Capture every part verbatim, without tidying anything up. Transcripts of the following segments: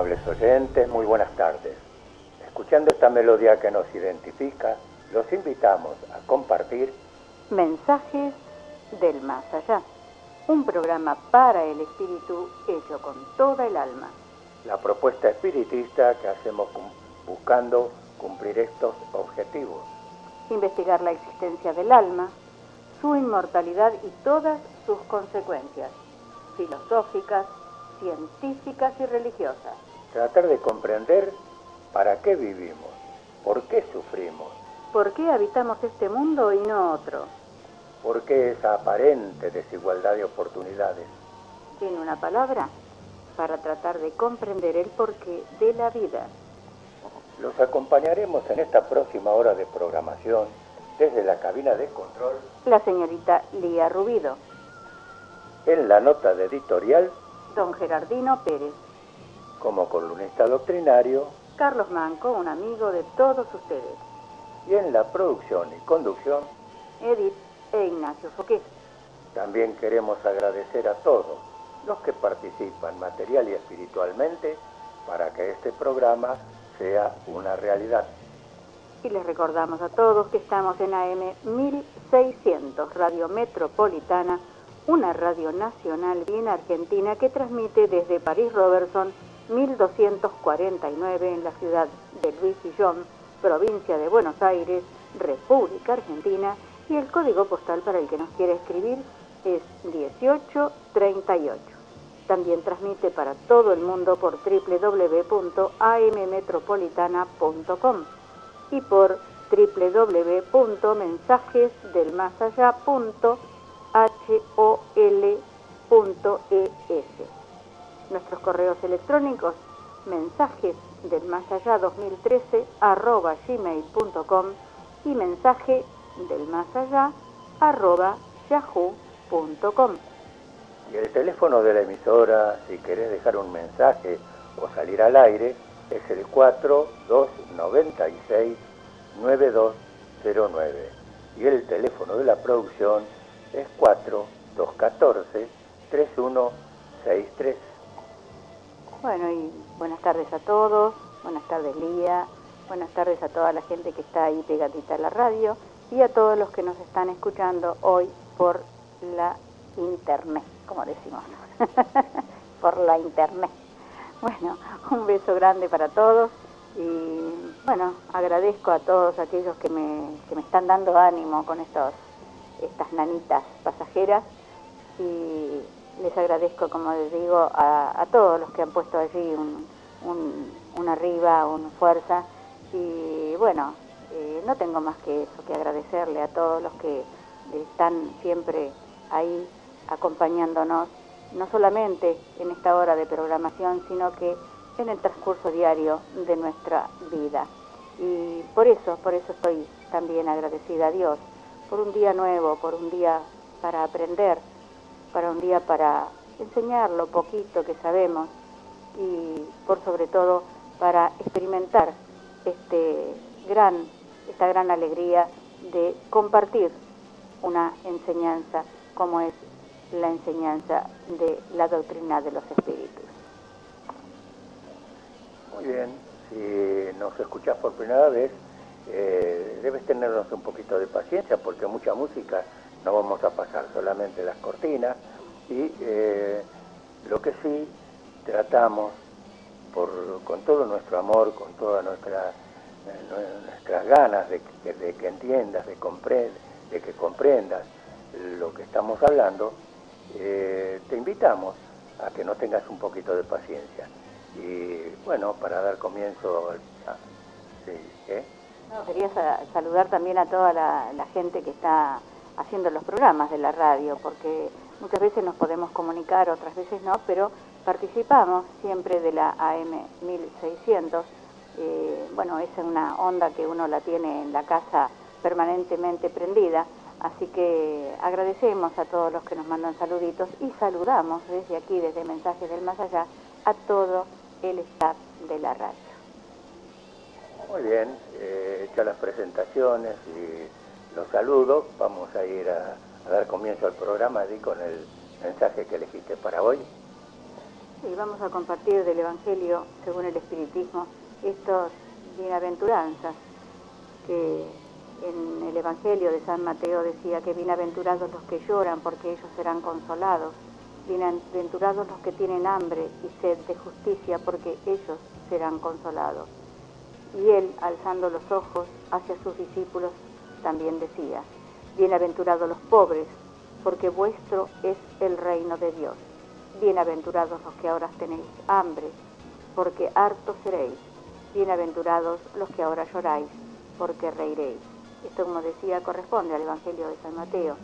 Amables oyentes, muy buenas tardes. Escuchando esta melodía que nos identifica, los invitamos a compartir Mensajes del Más Allá, un programa para el espíritu hecho con toda el alma. La propuesta espiritista que hacemos buscando cumplir estos objetivos. Investigar la existencia del alma, su inmortalidad y todas sus consecuencias, filosóficas, científicas y religiosas. Tratar de comprender para qué vivimos, por qué sufrimos, por qué habitamos este mundo y no otro, por qué esa aparente desigualdad de oportunidades. En una palabra, para tratar de comprender el porqué de la vida. Los acompañaremos en esta próxima hora de programación desde la cabina de control la señorita Lía Rubido. En la nota de editorial, don Gerardino Pérez. Como columnista doctrinario, Carlos Manco, un amigo de todos ustedes. Y en la producción y conducción, Edith e Ignacio Foqué. También queremos agradecer a todos los que participan material y espiritualmente para que este programa sea una realidad. Y les recordamos a todos que estamos en A M mil seiscientos, Radio Metropolitana, una radio nacional bien argentina que transmite desde París Robertson mil doscientos cuarenta y nueve en la ciudad de Luis Guillón, provincia de Buenos Aires, República Argentina, y el código postal para el que nos quiere escribir es dieciocho treinta y ocho. También transmite para todo el mundo por doble u doble u doble u punto a m metropolitana punto com y por doble u doble u doble u punto mensajes del más allá punto hol punto es. Nuestros correos electrónicos, mensajes del más allá dos mil trece arroba gmail punto com y mensaje del más allá arroba yahoo punto com. Y el teléfono de la emisora, si querés dejar un mensaje o salir al aire, es el cuatro dos nueve seis nueve dos cero nueve. Y el teléfono de la producción es cuatro dos uno cuatro tres uno seis tres. Bueno, y buenas tardes a todos, buenas tardes Lía, buenas tardes a toda la gente que está ahí pegadita a la radio y a todos los que nos están escuchando hoy por la internet, como decimos, por la internet. Bueno, un beso grande para todos y bueno, agradezco a todos aquellos que me, que me están dando ánimo con estos, estas nanitas pasajeras y les agradezco, como les digo, a, a todos los que han puesto allí un, un, un arriba, una fuerza y bueno, eh, no tengo más que eso, que agradecerle a todos los que están siempre ahí acompañándonos, no solamente en esta hora de programación, sino que en el transcurso diario de nuestra vida. Y por eso, por eso estoy también agradecida a Dios, por un día nuevo, por un día para aprender, para un día para enseñar lo poquito que sabemos y por sobre todo para experimentar este gran, esta gran alegría de compartir una enseñanza como es la enseñanza de la doctrina de los espíritus. Muy bien, si nos escuchás por primera vez, eh, debes tenernos un poquito de paciencia porque mucha música no vamos a pasar, solamente las cortinas y eh, lo que sí tratamos por, con todo nuestro amor, con todas nuestra, eh, nuestras ganas de, de, de que entiendas, de, compre, de que comprendas lo que estamos hablando, eh, te invitamos a que nos tengas un poquito de paciencia. Y bueno, para dar comienzo a... Sí, ¿eh? No, quería saludar también a toda la, la gente que está haciendo los programas de la radio, porque muchas veces nos podemos comunicar, otras veces no, pero participamos siempre de la A M mil seiscientos. Eh, bueno, es una onda que uno la tiene en la casa permanentemente prendida, así que agradecemos a todos los que nos mandan saluditos y saludamos desde aquí, desde Mensajes del Más Allá, a todo el staff de la radio. Muy bien, eh, hechas las presentaciones y los saludos, vamos a ir a, a dar comienzo al programa y con el mensaje que elegiste para hoy. Y vamos a compartir del Evangelio, según el Espiritismo, estas bienaventuranzas, que en el Evangelio de San Mateo decía que bienaventurados los que lloran, porque ellos serán consolados, bienaventurados los que tienen hambre y sed de justicia, porque ellos serán consolados. Y él, alzando los ojos hacia sus discípulos, también decía, bienaventurados los pobres, porque vuestro es el reino de Dios. Bienaventurados los que ahora tenéis hambre, porque hartos seréis. Bienaventurados los que ahora lloráis, porque reiréis. Esto, como decía, corresponde al Evangelio de San Mateo.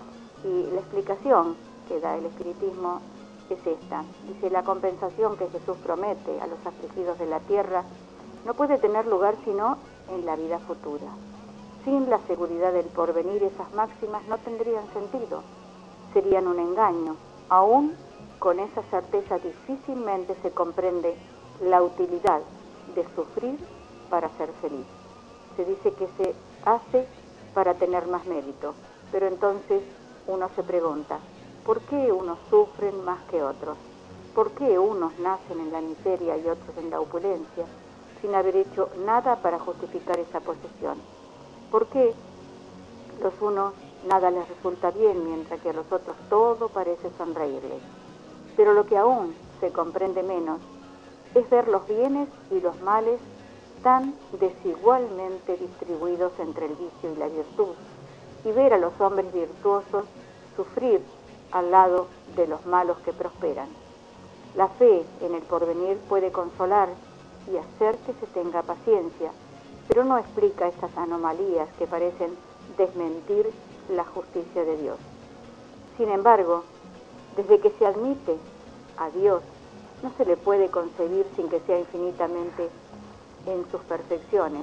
Y la explicación que da el Espiritismo es esta. Dice, la compensación que Jesús promete a los afligidos de la tierra no puede tener lugar sino en la vida futura. Sin la seguridad del porvenir, esas máximas no tendrían sentido. Serían un engaño. Aún con esa certeza difícilmente se comprende la utilidad de sufrir para ser feliz. Se dice que se hace para tener más mérito, pero entonces uno se pregunta, ¿por qué unos sufren más que otros? ¿Por qué unos nacen en la miseria y otros en la opulencia, sin haber hecho nada para justificar esa posesión? ¿Por qué los unos nada les resulta bien, mientras que a los otros todo parece sonreírles? Pero lo que aún se comprende menos es ver los bienes y los males tan desigualmente distribuidos entre el vicio y la virtud, y ver a los hombres virtuosos sufrir al lado de los malos que prosperan. La fe en el porvenir puede consolar y hacer que se tenga paciencia, pero no explica esas anomalías que parecen desmentir la justicia de Dios. Sin embargo, desde que se admite a Dios, no se le puede concebir sin que sea infinitamente en sus perfecciones.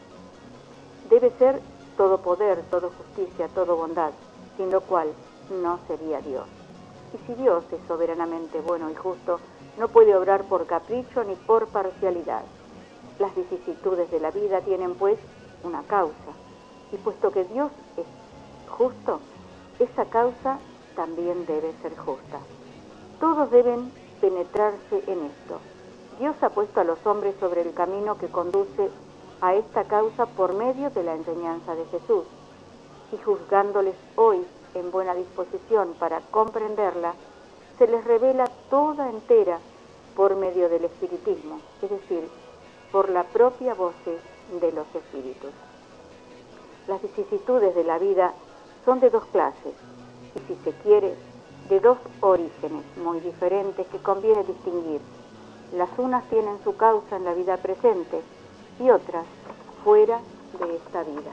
Debe ser todo poder, todo justicia, todo bondad, sin lo cual no sería Dios. Y si Dios es soberanamente bueno y justo, no puede obrar por capricho ni por parcialidad. Las vicisitudes de la vida tienen, pues, una causa. Y puesto que Dios es justo, esa causa también debe ser justa. Todos deben penetrarse en esto. Dios ha puesto a los hombres sobre el camino que conduce a esta causa por medio de la enseñanza de Jesús. Y juzgándoles hoy en buena disposición para comprenderla, se les revela toda entera por medio del espiritismo, es decir, por la propia voz de los espíritus. Las vicisitudes de la vida son de dos clases, y si se quiere, de dos orígenes muy diferentes que conviene distinguir. Las unas tienen su causa en la vida presente y otras fuera de esta vida.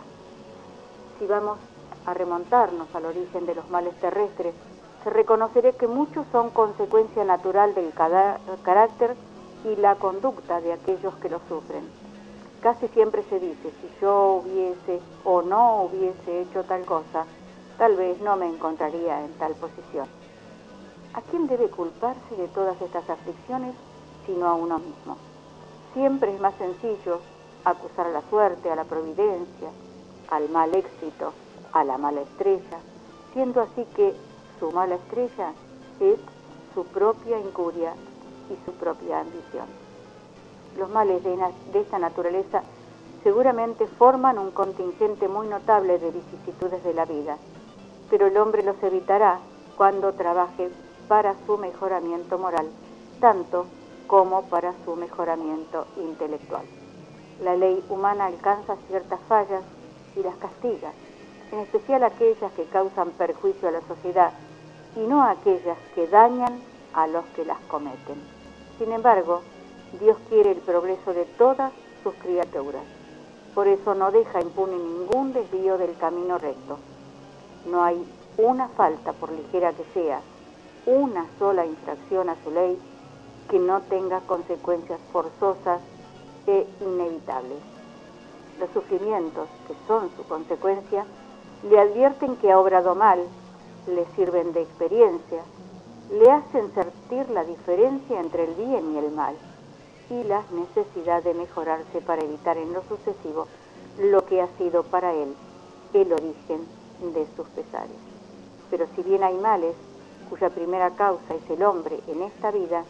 Si vamos a remontarnos al origen de los males terrestres, se reconocerá que muchos son consecuencia natural del carácter y la conducta de aquellos que lo sufren. Casi siempre se dice, si yo hubiese o no hubiese hecho tal cosa, tal vez no me encontraría en tal posición. ¿A quién debe culparse de todas estas aflicciones sino a uno mismo? Siempre es más sencillo acusar a la suerte, a la providencia, al mal éxito, a la mala estrella, siendo así que su mala estrella es su propia incuria y su propia ambición. Los males de, de esta naturaleza seguramente forman un contingente muy notable de vicisitudes de la vida, pero el hombre los evitará cuando trabaje para su mejoramiento moral, tanto como para su mejoramiento intelectual. La ley humana alcanza ciertas fallas y las castiga, en especial aquellas que causan perjuicio a la sociedad y no aquellas que dañan a los que las cometen. Sin embargo, Dios quiere el progreso de todas sus criaturas. Por eso no deja impune ningún desvío del camino recto. No hay una falta, por ligera que sea, una sola infracción a su ley que no tenga consecuencias forzosas e inevitables. Los sufrimientos, que son su consecuencia, le advierten que ha obrado mal, le sirven de experiencia, le hacen sentir la diferencia entre el bien y el mal y la necesidad de mejorarse para evitar en lo sucesivo lo que ha sido para él el origen de sus pesares. Pero si bien hay males cuya primera causa es el hombre en esta vida,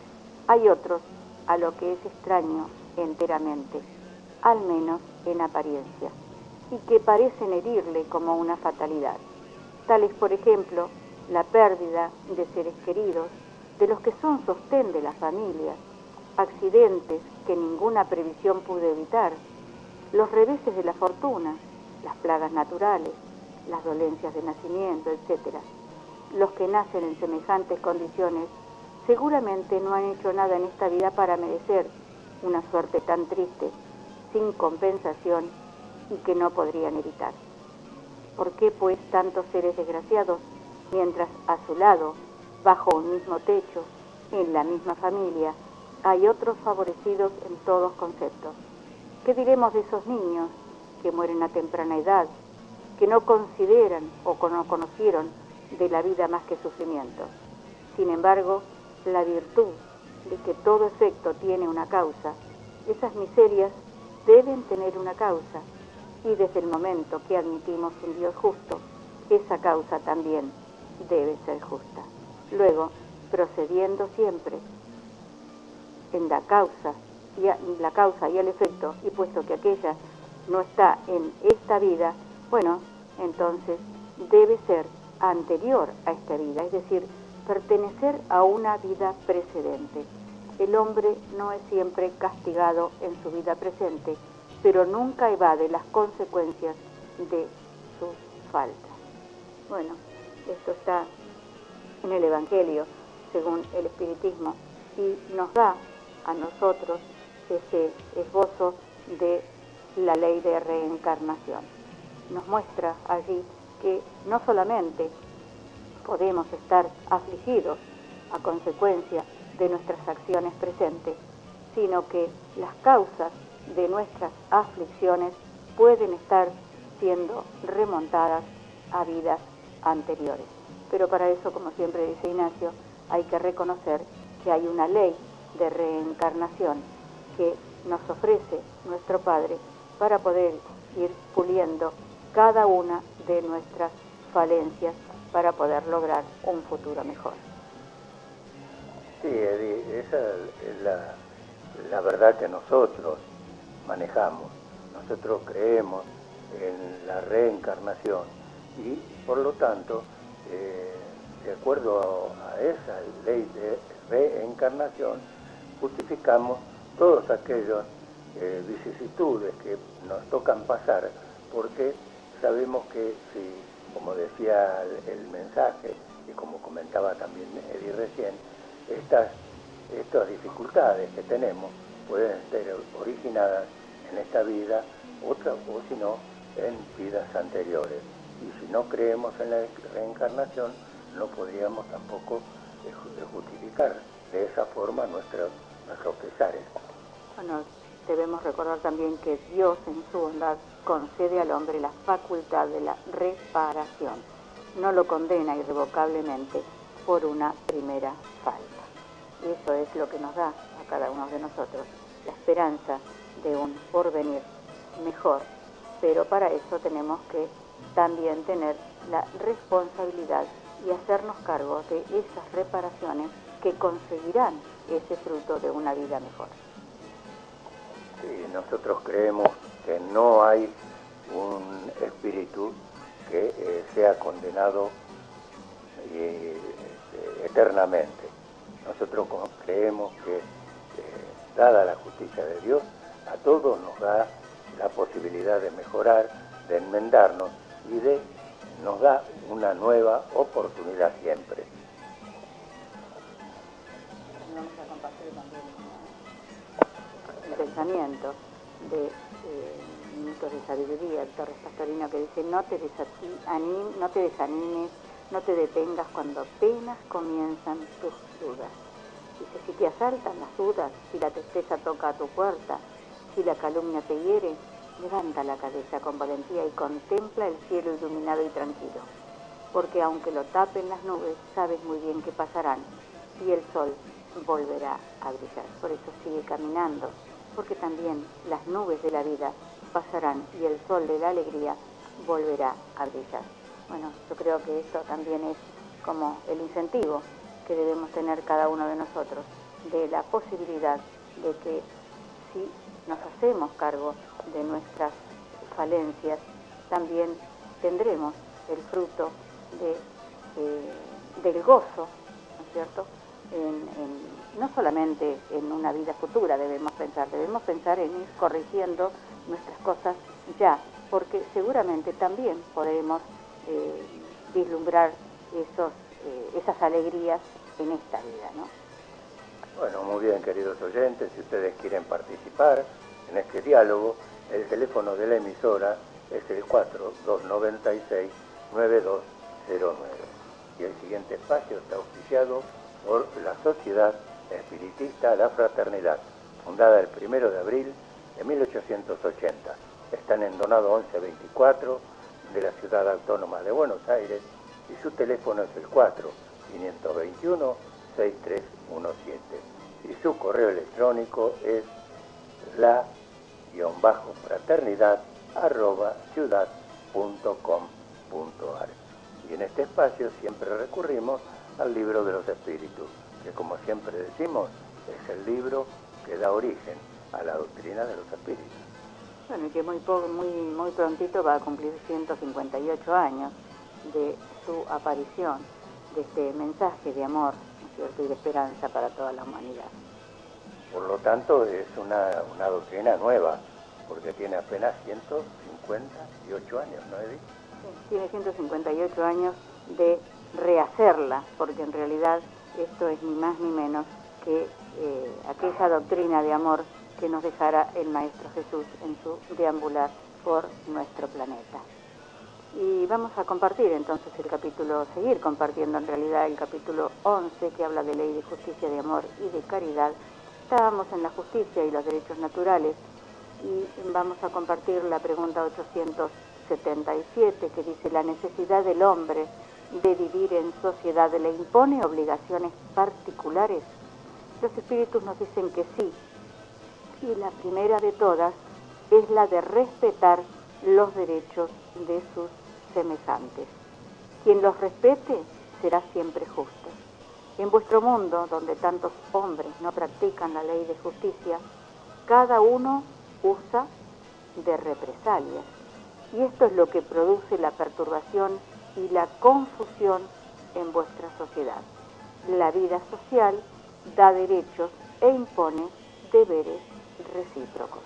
Hay otros a lo que es extraño enteramente, al menos en apariencia, y que parecen herirle como una fatalidad. Tales, por ejemplo, la pérdida de seres queridos, de los que son sostén de las familias, accidentes que ninguna previsión pudo evitar, los reveses de la fortuna, las plagas naturales, las dolencias de nacimiento, etcétera. Los que nacen en semejantes condiciones seguramente no han hecho nada en esta vida para merecer una suerte tan triste, sin compensación y que no podrían evitar. ¿Por qué, pues, tantos seres desgraciados, mientras a su lado, bajo un mismo techo, en la misma familia, hay otros favorecidos en todos conceptos? ¿Qué diremos de esos niños que mueren a temprana edad, que no consideran o no conocieron de la vida más que sufrimiento? Sin embargo, la virtud de que todo efecto tiene una causa, esas miserias deben tener una causa, y desde el momento que admitimos un Dios justo, esa causa también debe ser justa. Luego, procediendo siempre en la causa y a, la causa y el efecto, y puesto que aquella no está en esta vida, bueno, entonces debe ser anterior a esta vida, es decir, pertenecer a una vida precedente. El hombre no es siempre castigado en su vida presente, pero nunca evade las consecuencias de sus faltas. Bueno, esto está en el Evangelio, según el Espiritismo, y nos da a nosotros ese esbozo de la ley de reencarnación. Nos muestra allí que no solamente podemos estar afligidos a consecuencia de nuestras acciones presentes, sino que las causas de nuestras aflicciones pueden estar siendo remontadas a vidas anteriores. Pero para eso, como siempre dice Ignacio, hay que reconocer que hay una ley de reencarnación que nos ofrece nuestro Padre para poder ir puliendo cada una de nuestras falencias para poder lograr un futuro mejor. Sí, Edith, esa es la, la verdad que nosotros manejamos. Nosotros creemos en la reencarnación y, por lo tanto, eh, de acuerdo a esa ley de reencarnación, justificamos todas aquellas eh, vicisitudes que nos tocan pasar, porque sabemos que si, como decía el, el mensaje, y como comentaba también Edith recién, estas, estas dificultades que tenemos pueden ser originadas en esta vida, otra, o si no, en vidas anteriores. Y si no creemos en la reencarnación, no podríamos tampoco justificar de esa forma nuestro, nuestros pesares. Bueno, debemos recordar también que Dios en su bondad concede al hombre la facultad de la reparación. No lo condena irrevocablemente por una primera falta. Y eso es lo que nos da a cada uno de nosotros la esperanza de un porvenir mejor. Pero para eso tenemos que también tener la responsabilidad y hacernos cargo de esas reparaciones que conseguirán ese fruto de una vida mejor. Sí, nosotros creemos que no hay un espíritu que eh, sea condenado eh, eternamente. Nosotros creemos que, eh, dada la justicia de Dios, a todos nos da la posibilidad de mejorar, de enmendarnos y de nos da una nueva oportunidad siempre. Vamos a compartir también el pensamiento de eh, Minutos de Sabiduría, el Torres Pastorino, que dice: no te, desanim, no te desanimes, no te detengas cuando apenas comienzan tus dudas. Dice: si te asaltan las dudas, si la tristeza toca a tu puerta, si la calumnia te hiere, levanta la cabeza con valentía y contempla el cielo iluminado y tranquilo, porque aunque lo tapen las nubes, sabes muy bien que pasarán y el sol volverá a brillar. Por eso sigue caminando, porque también las nubes de la vida pasarán y el sol de la alegría volverá a brillar. Bueno, yo creo que esto también es como el incentivo que debemos tener cada uno de nosotros, de la posibilidad de que si nos hacemos cargo de nuestras falencias, también tendremos el fruto de, eh, del gozo, ¿no es cierto? En, en, no solamente en una vida futura debemos pensar, debemos pensar en ir corrigiendo nuestras cosas ya, porque seguramente también podremos eh, vislumbrar esos, eh, esas alegrías en esta vida, ¿no? Bueno, muy bien, queridos oyentes, si ustedes quieren participar en este diálogo, el teléfono de la emisora es el cuatro dos nueve seis nueve dos cero nueve. Y el siguiente espacio está auspiciado por la Sociedad Espiritista La Fraternidad, fundada el primero de abril de mil ochocientos ochenta. Están en Donado once veinticuatro de la Ciudad Autónoma de Buenos Aires y su teléfono es el cuatro cinco dos uno seis tres uno siete. Y su correo electrónico es la fraternidad arroba ciudad punto com punto ar. Y en este espacio siempre recurrimos al libro de los espíritus, que como siempre decimos, es el libro que da origen a la doctrina de los espíritus. Bueno, y que muy, poco, muy, muy prontito va a cumplir ciento cincuenta y ocho años de su aparición, de este mensaje de amor, ¿no es cierto?, y de esperanza para toda la humanidad. Por lo tanto, es una, una doctrina nueva, porque tiene apenas ciento cincuenta y ocho años, ¿no, Edith? Sí, tiene ciento cincuenta y ocho años de rehacerla, porque en realidad esto es ni más ni menos que eh, aquella doctrina de amor que nos dejara el Maestro Jesús en su deambular por nuestro planeta. Y vamos a compartir entonces el capítulo, seguir compartiendo en realidad el capítulo once, que habla de ley de justicia, de amor y de caridad. Estábamos en la justicia y los derechos naturales y vamos a compartir la pregunta ochocientos setenta y siete, que dice: ¿la necesidad del hombre de vivir en sociedad le impone obligaciones particulares? Los espíritus nos dicen que sí, y la primera de todas es la de respetar los derechos de sus semejantes. Quien los respete será siempre justo. En vuestro mundo, donde tantos hombres no practican la ley de justicia, cada uno usa de represalias. Y esto es lo que produce la perturbación y la confusión en vuestra sociedad. La vida social da derechos e impone deberes recíprocos.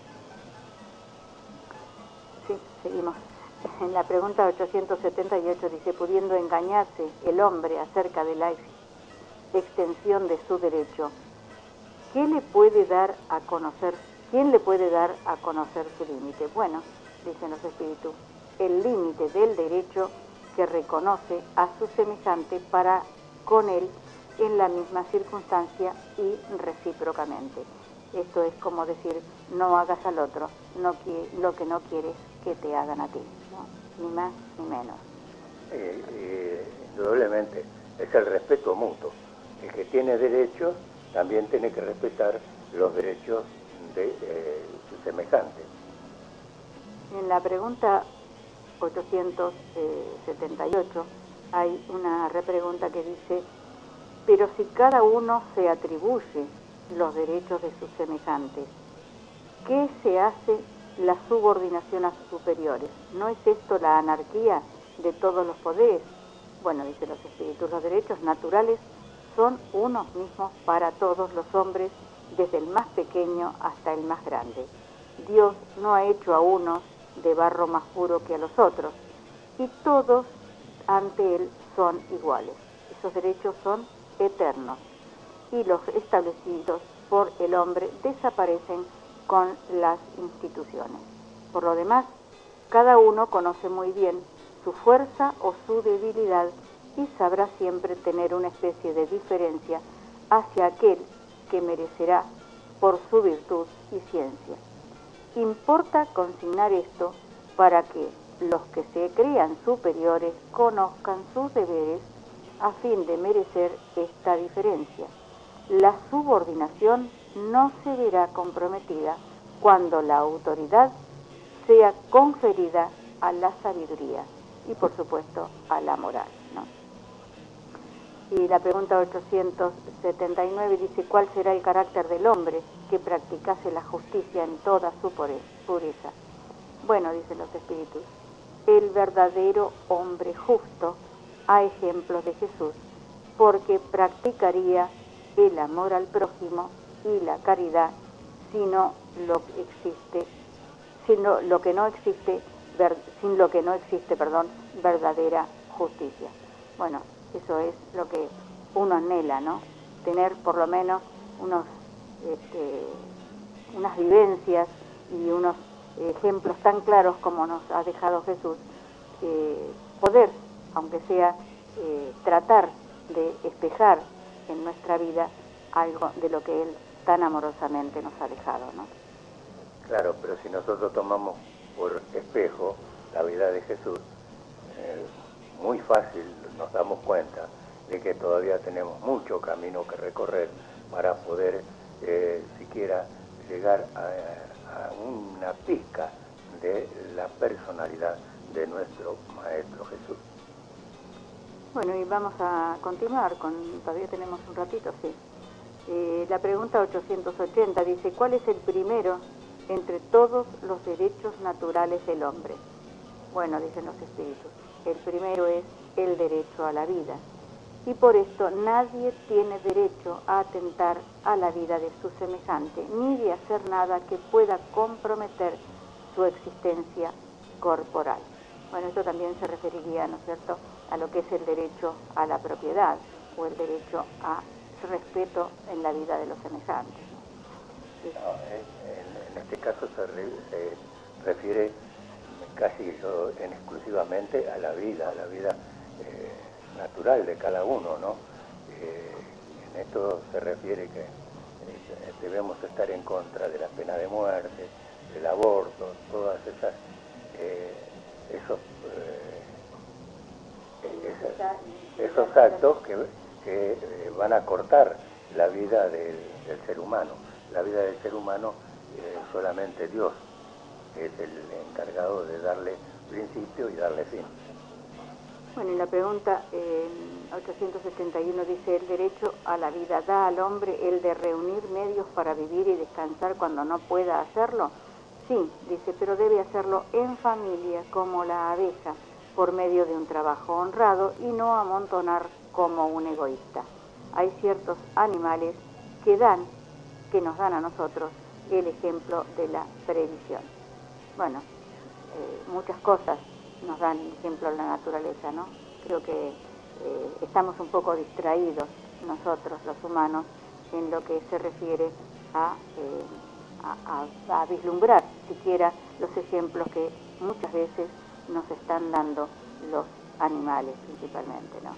Sí, seguimos. En la pregunta ochocientos setenta y ocho dice: pudiendo engañarse el hombre acerca de la ex extensión de su derecho, ¿qué le puede dar a conocer? ¿Quién le puede dar a conocer su límite? Bueno, dicen los espíritus, el límite del derecho que reconoce a su semejante para con él en la misma circunstancia y recíprocamente. Esto es como decir: no hagas al otro no que, lo que no quieres que te hagan a ti, ¿no? Ni más ni menos. Eh, eh, indudablemente es el respeto mutuo. El que tiene derechos también tiene que respetar los derechos de eh, sus semejantes. En la pregunta ochocientos setenta y ocho hay una repregunta que dice: pero si cada uno se atribuye los derechos de sus semejantes, ¿qué se hace la subordinación a sus superiores? ¿No es esto la anarquía de todos los poderes? Bueno, dicen los espíritus, los derechos naturales son unos mismos para todos los hombres, desde el más pequeño hasta el más grande. Dios no ha hecho a unos de barro más puro que a los otros, y todos ante Él son iguales. Esos derechos son eternos, y los establecidos por el hombre desaparecen con las instituciones. Por lo demás, cada uno conoce muy bien su fuerza o su debilidad y sabrá siempre tener una especie de diferencia hacia aquel que merecerá por su virtud y ciencia. Importa consignar esto para que los que se crean superiores conozcan sus deberes a fin de merecer esta diferencia. La subordinación no se verá comprometida cuando la autoridad sea conferida a la sabiduría y, por supuesto, a la moral, ¿no? Y la pregunta ochocientos setenta y nueve dice, ¿cuál será el carácter del hombre que practicase la justicia en toda su pureza? Bueno, dicen los espíritus, el verdadero hombre justo, a ejemplo de Jesús, porque practicaría el amor al prójimo y la caridad, sino lo que existe, sino lo que no existe, ver, sin lo que no existe, perdón, verdadera justicia. Bueno, eso es lo que uno anhela, ¿no? Tener por lo menos unos, este, unas vivencias y unos ejemplos tan claros como nos ha dejado Jesús, eh, poder, aunque sea, eh, tratar de espejar en nuestra vida algo de lo que Él tan amorosamente nos ha dejado, ¿no? Claro, pero si nosotros tomamos por espejo la vida de Jesús, eh, muy fácil nos damos cuenta de que todavía tenemos mucho camino que recorrer para poder eh, siquiera llegar a, a una pizca de la personalidad de nuestro Maestro Jesús. Bueno, y vamos a continuar, con todavía tenemos un ratito, sí. Eh, la pregunta ochocientos ochenta dice, ¿cuál es el primero entre todos los derechos naturales del hombre? Bueno, dicen los espíritus, el primero es el derecho a la vida, y por esto nadie tiene derecho a atentar a la vida de su semejante, ni de hacer nada que pueda comprometer su existencia corporal. Bueno, esto también se referiría, ¿no es cierto?, a lo que es el derecho a la propiedad, o el derecho a respeto en la vida de los semejantes. No, en, en este caso se, re, se refiere casi yo, en exclusivamente a la vida, a la vida eh, natural de cada uno, ¿no? Eh, en esto se refiere que eh, debemos estar en contra de la pena de muerte, del aborto, todas esas, eh, esos, eh, esas, esos actos que, que eh, van a cortar la vida del, del ser humano. La vida del ser humano eh, solamente Dios es el encargado de darle principio y darle fin. Bueno, y la pregunta eh, ochocientos setenta y uno dice, el derecho a la vida da al hombre el de reunir medios para vivir y descansar cuando no pueda hacerlo. Sí, dice, pero debe hacerlo en familia, como la abeja, por medio de un trabajo honrado y no amontonar como un egoísta. Hay ciertos animales que dan, que nos dan a nosotros el ejemplo de la previsión. Bueno, eh, muchas cosas nos dan ejemplo en la naturaleza, ¿no? Creo que eh, estamos un poco distraídos nosotros, los humanos, en lo que se refiere a, eh, a, a, a vislumbrar siquiera los ejemplos que muchas veces nos están dando los animales principalmente, ¿no?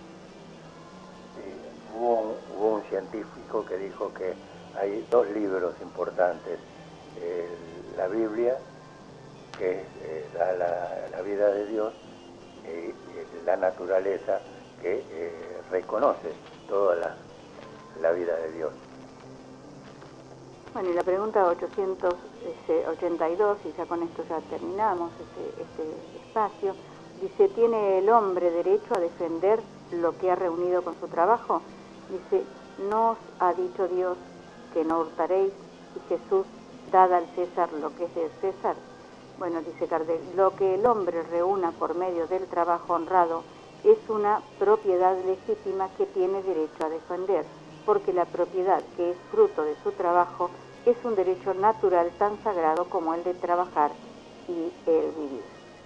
Sí, hubo, un, hubo un científico que dijo que hay dos libros importantes, eh, la Biblia, que eh, da la, la vida de Dios, y eh, la naturaleza, que eh, reconoce toda la, la vida de Dios. Bueno, y la pregunta ochocientos ochenta y dos, y ya con esto ya terminamos este, este espacio, dice, ¿tiene el hombre derecho a defender lo que ha reunido con su trabajo? Dice, ¿no os ha dicho Dios que no hurtaréis? Y Jesús, dad al César lo que es del César. Bueno, dice Kardec, lo que el hombre reúna por medio del trabajo honrado es una propiedad legítima que tiene derecho a defender, porque la propiedad que es fruto de su trabajo es un derecho natural tan sagrado como el de trabajar y el vivir.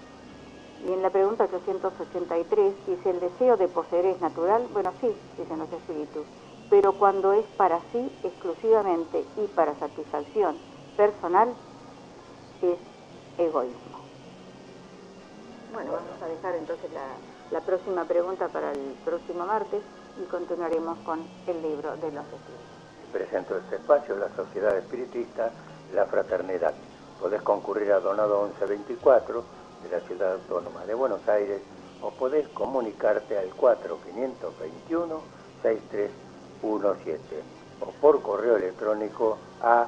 Y en la pregunta ochocientos ochenta y tres dice, ¿el deseo de poseer es natural? Bueno, sí, dicen los espíritus, pero cuando es para sí exclusivamente y para satisfacción personal, es egoísmo. Bueno, vamos a dejar entonces la, la próxima pregunta para el próximo martes y continuaremos con el libro de los espíritus. Presento este espacio, la Sociedad Espiritista, la Fraternidad. Podés concurrir a Donado once veinticuatro de la Ciudad Autónoma de Buenos Aires o podés comunicarte al cuatro cinco dos uno seis tres uno siete o por correo electrónico a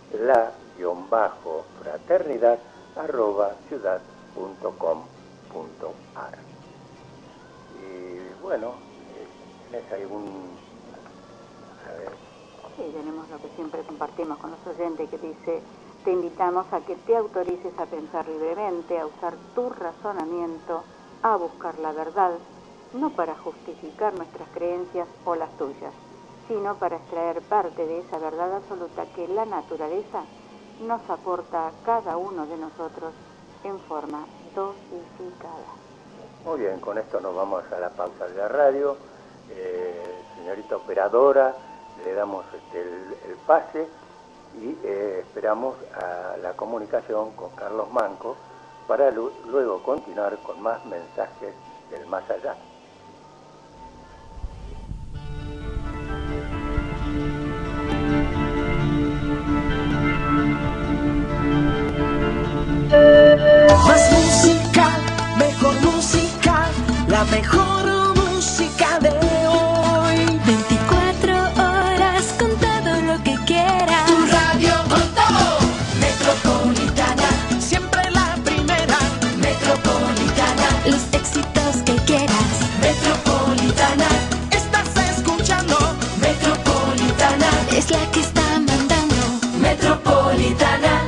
la-fraternidad arroba ciudad punto com punto ar. Y bueno, en ¿Tienes algún...? A ver. Sí, tenemos lo que siempre compartimos con los oyentes, que dice: te invitamos a que te autorices a pensar libremente, a usar tu razonamiento, a buscar la verdad, no para justificar nuestras creencias o las tuyas, sino para extraer parte de esa verdad absoluta que la naturaleza nos aporta a cada uno de nosotros en forma dosificada. Muy bien, con esto nos vamos a la pausa de la radio. Eh, señorita operadora, le damos este, el, el pase y eh, esperamos a la comunicación con Carlos Manco para luego continuar con más mensajes del más allá. Más música, mejor música, la mejor música de hoy. veinticuatro horas con todo lo que quieras. Tu radio con todo. Metropolitana, siempre la primera. Metropolitana, Los éxitos que quieras. Metropolitana, estás escuchando. Metropolitana, Es la que está mandando. Metropolitana.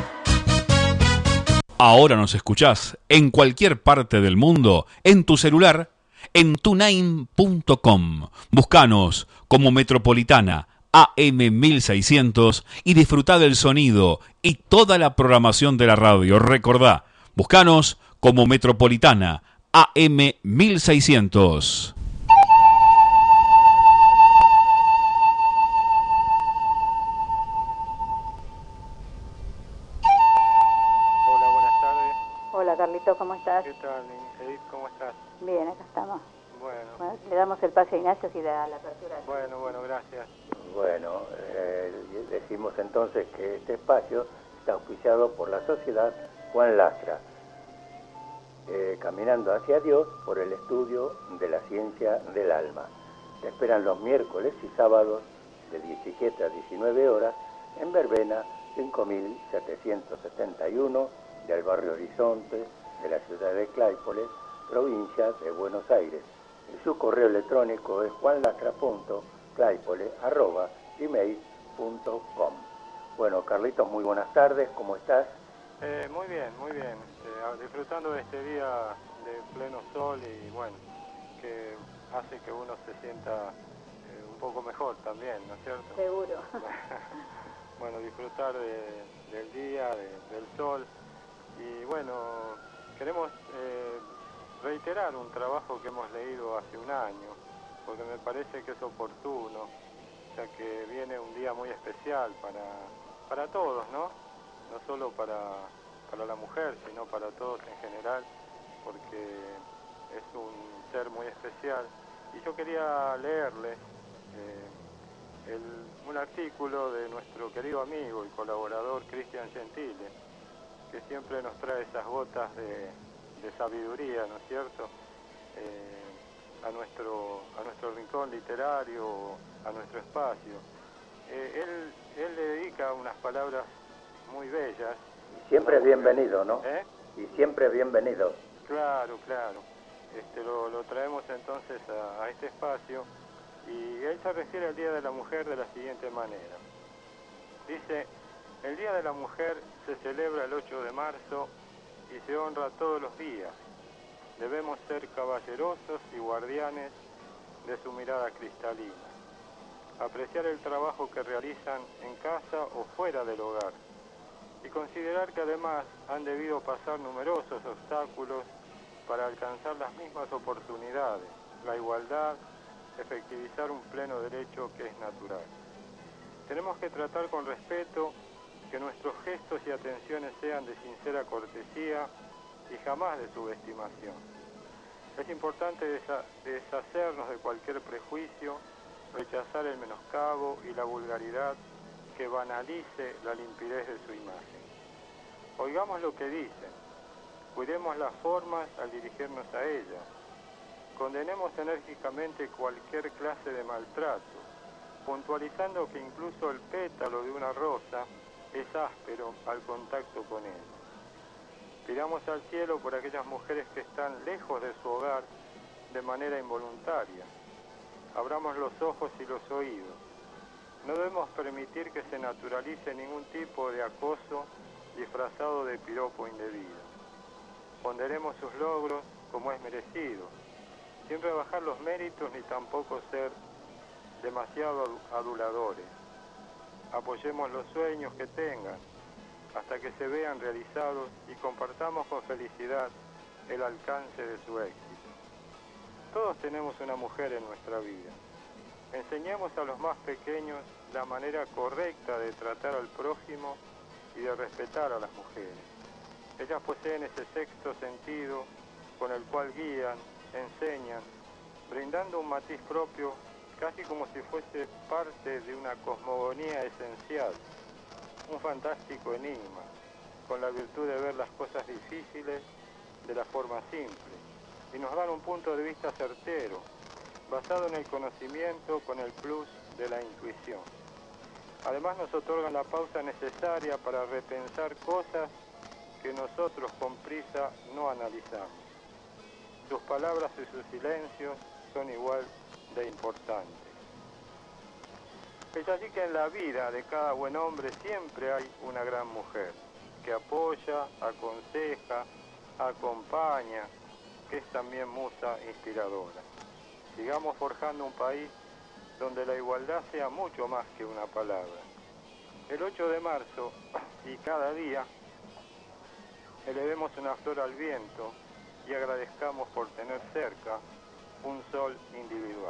Ahora nos escuchás en cualquier parte del mundo, en tu celular, en tunein punto com. Buscanos como Metropolitana A M mil seiscientos y disfrutá del sonido y toda la programación de la radio. Recordá, buscanos como Metropolitana A M mil seiscientos. Hola, buenas tardes. Hola Carlitos, ¿cómo estás? ¿Qué tal, Edith? ¿Cómo estás? Bien, acá estamos. Bueno, Bueno, le damos el pase a Ignacio y le da la apertura. bueno, bueno, gracias. Bueno, eh, decimos entonces que este espacio está auspiciado por la Sociedad Juan Lastra, eh, caminando hacia Dios por el estudio de la ciencia del alma. Te esperan los miércoles y sábados de diecisiete a diecinueve horas en Verbena cinco mil setecientos setenta y uno del barrio Horizonte de la ciudad de Claypole, provincia de Buenos Aires. Y su correo electrónico es juanlastra punto claypole arroba gmail punto com. Bueno, Carlitos, muy buenas tardes, ¿cómo estás? Eh, muy bien, muy bien. Eh, disfrutando de este día de pleno sol y bueno, que hace que uno se sienta eh, un poco mejor también, ¿no es cierto? Seguro. Bueno, disfrutar de, del día, de, del sol. Y bueno, queremos eh, reiterar un trabajo que hemos leído hace un año, porque me parece que es oportuno, ya que viene un día muy especial para, para todos, ¿no? No solo para, para la mujer, sino para todos en general, porque es un ser muy especial. Y yo quería leerles eh, el, un artículo de nuestro querido amigo y colaborador Cristian Gentile, que siempre nos trae esas gotas de, de sabiduría, ¿no es cierto?, eh, a nuestro a nuestro rincón literario, a nuestro espacio. Eh, él, él le dedica unas palabras muy bellas. Y siempre bienvenido, ¿no? ¿Eh? Y siempre bienvenido. Claro, claro. Este, lo, lo traemos entonces a, a este espacio, y él se refiere al Día de la Mujer de la siguiente manera. Dice: el Día de la Mujer se celebra el ocho de marzo y se honra todos los días. Debemos ser caballerosos y guardianes de su mirada cristalina. Apreciar el trabajo que realizan en casa o fuera del hogar. Y considerar que además han debido pasar numerosos obstáculos para alcanzar las mismas oportunidades, la igualdad, efectivizar un pleno derecho que es natural. Tenemos que tratar con respeto, que nuestros gestos y atenciones sean de sincera cortesía y jamás de subestimación. Es importante desa- deshacernos de cualquier prejuicio, rechazar el menoscabo y la vulgaridad que banalice la limpidez de su imagen. Oigamos lo que dicen, cuidemos las formas al dirigirnos a ellas, condenemos enérgicamente cualquier clase de maltrato, puntualizando que incluso el pétalo de una rosa es áspero al contacto con él. Pidamos al cielo por aquellas mujeres que están lejos de su hogar de manera involuntaria. abramos los ojos y los oídos. No debemos permitir que se naturalice ningún tipo de acoso disfrazado de piropo indebido. Ponderemos sus logros como es merecido, sin rebajar los méritos ni tampoco ser demasiado aduladores. Apoyemos los sueños que tengan hasta que se vean realizados y compartamos con felicidad el alcance de su éxito. Todos tenemos una mujer en nuestra vida. Enseñemos a los más pequeños la manera correcta de tratar al prójimo y de respetar a las mujeres. Ellas poseen ese sexto sentido con el cual guían, enseñan, brindando un matiz propio, casi como si fuese parte de una cosmogonía esencial, un fantástico enigma, con la virtud de ver las cosas difíciles de la forma simple, y nos dan un punto de vista certero, basado en el conocimiento con el plus de la intuición. Además nos otorgan la pausa necesaria para repensar cosas que nosotros con prisa no analizamos. Sus palabras y sus silencios son igual de importantes. Es así que en la vida de cada buen hombre siempre hay una gran mujer que apoya, aconseja, acompaña, que es también musa inspiradora. Sigamos forjando un país donde la igualdad sea mucho más que una palabra. El ocho de marzo y cada día elevemos una flor al viento y agradezcamos por tener cerca un sol individual.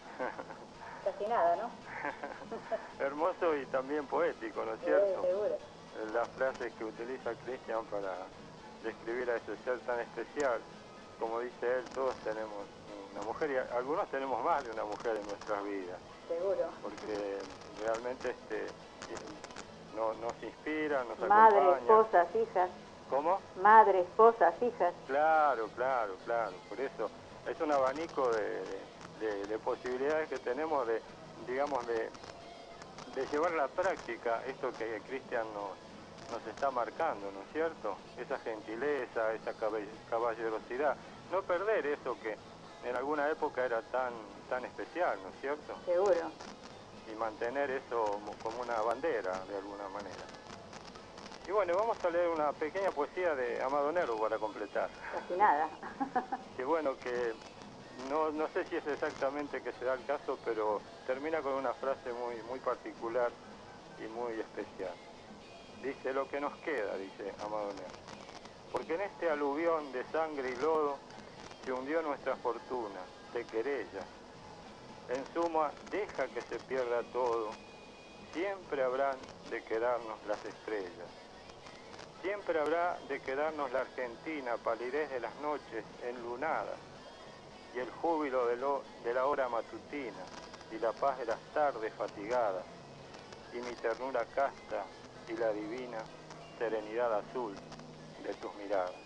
Casi nada, ¿no? Hermoso y también poético, ¿no es Sí, cierto? seguro. Las frases que utiliza Cristian para describir a ese ser tan especial. Como dice él, todos tenemos una mujer y algunos tenemos más de una mujer en nuestras vidas. Seguro. Porque realmente este, no, nos inspira, nos Madre, acompaña. esposas, hijas. ¿Cómo? Madre, esposas, hijas. Claro, claro, claro. Por eso es un abanico de, de, de posibilidades que tenemos de, digamos, de, de llevar a la práctica esto que Cristian nos, nos está marcando, ¿no es cierto? Esa gentileza, esa caballerosidad. No perder eso que en alguna época era tan, tan especial, ¿no es cierto? Seguro. Y mantener eso como una bandera, de alguna manera. Y bueno, vamos a leer una pequeña poesía de Amado Nervo para completar. Casi nada. Que bueno, que no, no sé si es exactamente que se da el caso, pero termina con una frase muy, muy particular y muy especial. Dice, lo que nos queda, dice Amado Nervo. Porque en este aluvión de sangre y lodo se hundió nuestra fortuna de querellas. En suma, deja que se pierda todo. Siempre habrán de quedarnos las estrellas. Siempre habrá de quedarnos la Argentina, palidez de las noches enlunadas, y el júbilo de, lo, de la hora matutina, y la paz de las tardes fatigadas, y mi ternura casta, y la divina serenidad azul de tus miradas.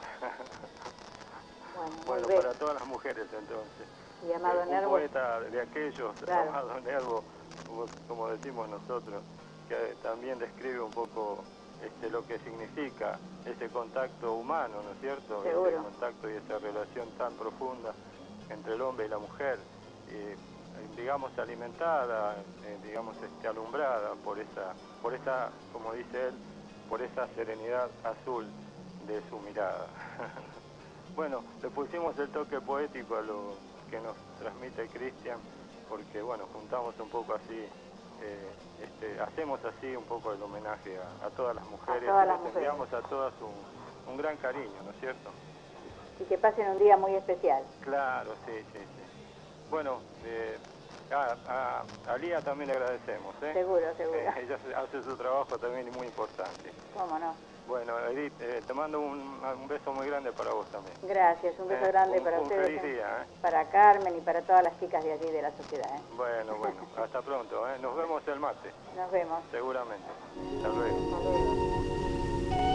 Bueno, Bueno, para todas las mujeres entonces. Y Amado Eh, un Nervo. poeta de aquellos, Claro. Amado Nervo, como, como decimos nosotros, que también describe un poco este, lo que significa ese contacto humano, ¿no es cierto? Seguro. Ese contacto y esa relación tan profunda entre el hombre y la mujer, eh, digamos alimentada, eh, digamos este, alumbrada por esa, por esa, como dice él, por esa serenidad azul de su mirada. Bueno, le pusimos el toque poético a lo que nos transmite Cristian, porque bueno, juntamos un poco así, eh, este, hacemos así un poco el homenaje a, a todas las mujeres, todas y las les mujeres. enviamos a todas un, un gran cariño, ¿no es cierto? Y que pasen un día muy especial. Claro, sí, sí, sí. Bueno, eh, a, a, a Lía también le agradecemos, ¿eh? Seguro, seguro. Eh, ella hace su trabajo también y muy importante. ¿Cómo no? Bueno, Edith, eh, te mando un, un beso muy grande para vos también. Gracias, un beso Eh, grande un- para un ustedes. feliz día, ¿eh? Para Carmen y para todas las chicas de allí de la sociedad. ¿eh? Bueno, bueno, hasta pronto, ¿eh? Nos vemos el martes, Nos vemos. seguramente. Hasta luego. Hasta luego.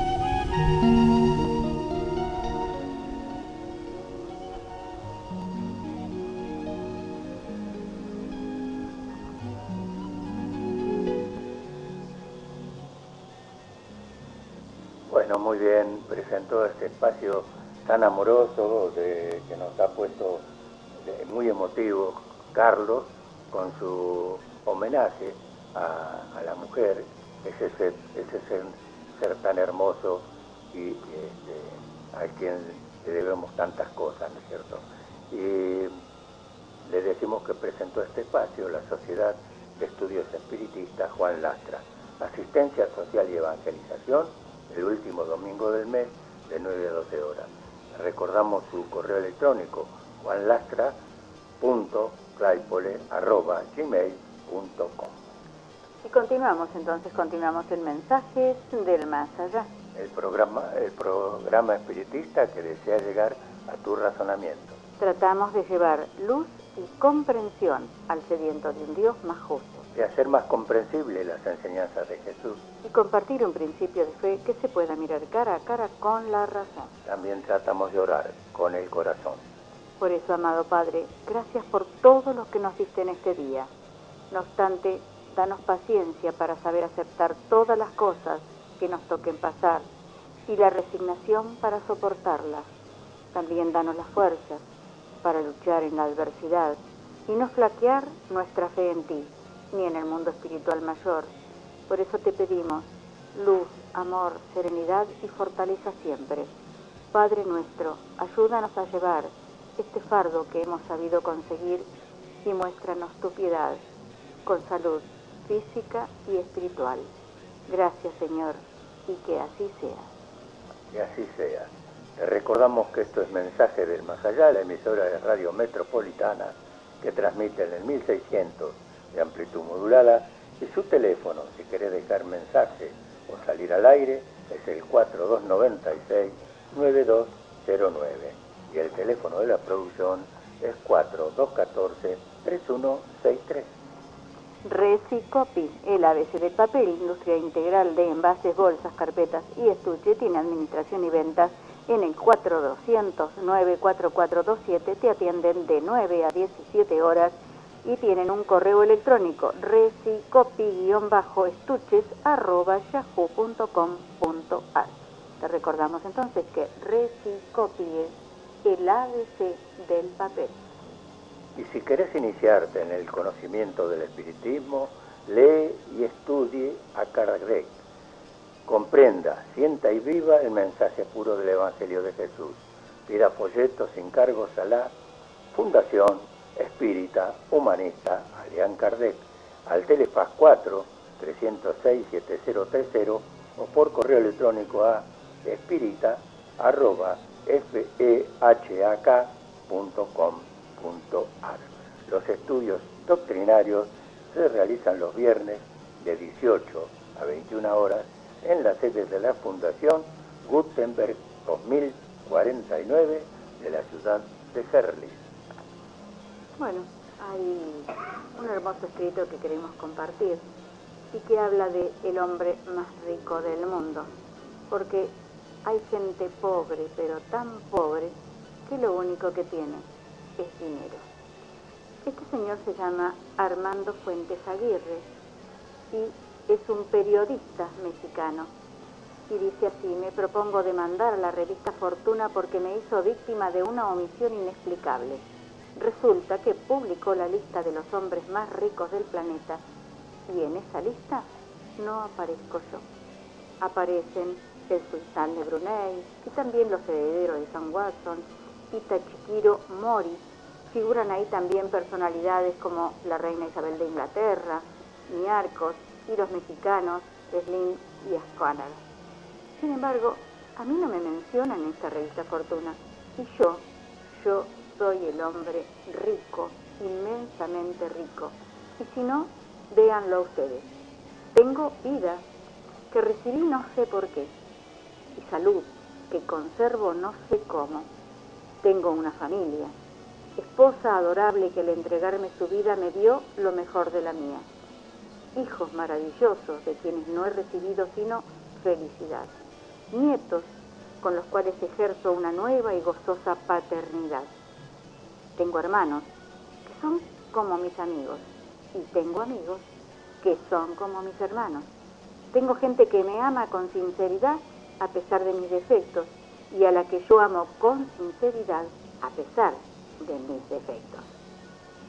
Bueno, muy bien, presentó este espacio tan amoroso de, que nos ha puesto de- muy emotivo Carlos, con su homenaje a, a la mujer, ese ser, ese ser, ser tan hermoso y este, a quien le debemos tantas cosas, ¿no es cierto? Y le decimos que presentó este espacio la Sociedad de Estudios Espiritistas Juan Lastra, asistencia social y evangelización, el último domingo del mes de nueve a doce horas. Recordamos su correo electrónico, juanlastra punto claypole arroba gmail punto com. Y continuamos entonces, continuamos en Mensajes del Más Allá. El programa, el programa espiritista que desea llegar a tu razonamiento. Tratamos de llevar luz y comprensión al sediento de un Dios más justo. De hacer más comprensible las enseñanzas de Jesús. Y compartir un principio de fe que se pueda mirar cara a cara con la razón. También tratamos de orar con el corazón. Por eso, amado Padre, gracias por todo lo que nos diste en este día. No obstante, danos paciencia para saber aceptar todas las cosas que nos toquen pasar y la resignación para soportarlas. También danos las fuerzas para luchar en la adversidad y no flaquear nuestra fe en ti, ni en el mundo espiritual mayor. Por eso te pedimos luz, amor, serenidad y fortaleza siempre. Padre nuestro, ayúdanos a llevar este fardo que hemos sabido conseguir y muéstranos tu piedad con salud física y espiritual. Gracias, Señor, y que así sea. Que así sea. Te recordamos que esto es Mensaje del Más Allá, la emisora de Radio Metropolitana que transmite en el mil seiscientos de amplitud modulada, y su teléfono, si querés dejar mensaje o salir al aire, es el cuatro dos nueve seis nueve dos cero nueve, y el teléfono de la producción es cuatro dos uno cuatro tres uno seis tres. Recicopi, el A B C del papel, industria integral de envases, bolsas, carpetas y estuche, tiene administración y ventas en el cuatro dos cero cero nueve cuatro cuatro dos siete, te atienden de nueve a diecisiete horas y tienen un correo electrónico recicopi-estuches arroba yahoo punto com punto ar. Te recordamos entonces que Recicopi es el A B C del papel. Y si querés iniciarte en el conocimiento del espiritismo, lee y estudie a Kardec. Comprenda, sienta y viva el mensaje puro del Evangelio de Jesús. Pida folletos sin cargos a la Fundación Espírita Humanista Allan Kardec, al Telefaz cuatro tres cero seis siete cero tres cero o por correo electrónico a espírita arroba fehak punto com punto ar. Los estudios doctrinarios se realizan los viernes de dieciocho a veintiuna horas en las sedes de la Fundación Gutenberg dos mil cuarenta y nueve de la ciudad de Herlis. Bueno, hay un hermoso escrito que queremos compartir y que habla de el hombre más rico del mundo, porque hay gente pobre, pero tan pobre que lo único que tiene es dinero. Este señor se llama Armando Fuentes Aguirre y es un periodista mexicano. Y dice así: me propongo demandar a la revista Fortuna porque me hizo víctima de una omisión inexplicable. Resulta que publicó la lista de los hombres más ricos del planeta y en esa lista no aparezco yo. Aparecen el sultán de Brunei y también los herederos de San Watson y Tachikiro Mori. Figuran ahí también personalidades como la reina Isabel de Inglaterra, Niarcos y los mexicanos Slim y Ascuanar. Sin embargo, a mí no me mencionan en esta revista Fortuna. Y yo, yo soy el hombre rico, inmensamente rico. Y si no, véanlo ustedes. Tengo vida, que recibí no sé por qué, y salud, que conservo no sé cómo. Tengo una familia, esposa adorable que al entregarme su vida me dio lo mejor de la mía. Hijos maravillosos de quienes no he recibido sino felicidad. Nietos con los cuales ejerzo una nueva y gozosa paternidad. Tengo hermanos que son como mis amigos y tengo amigos que son como mis hermanos. Tengo gente que me ama con sinceridad a pesar de mis defectos y a la que yo amo con sinceridad a pesar de mis defectos.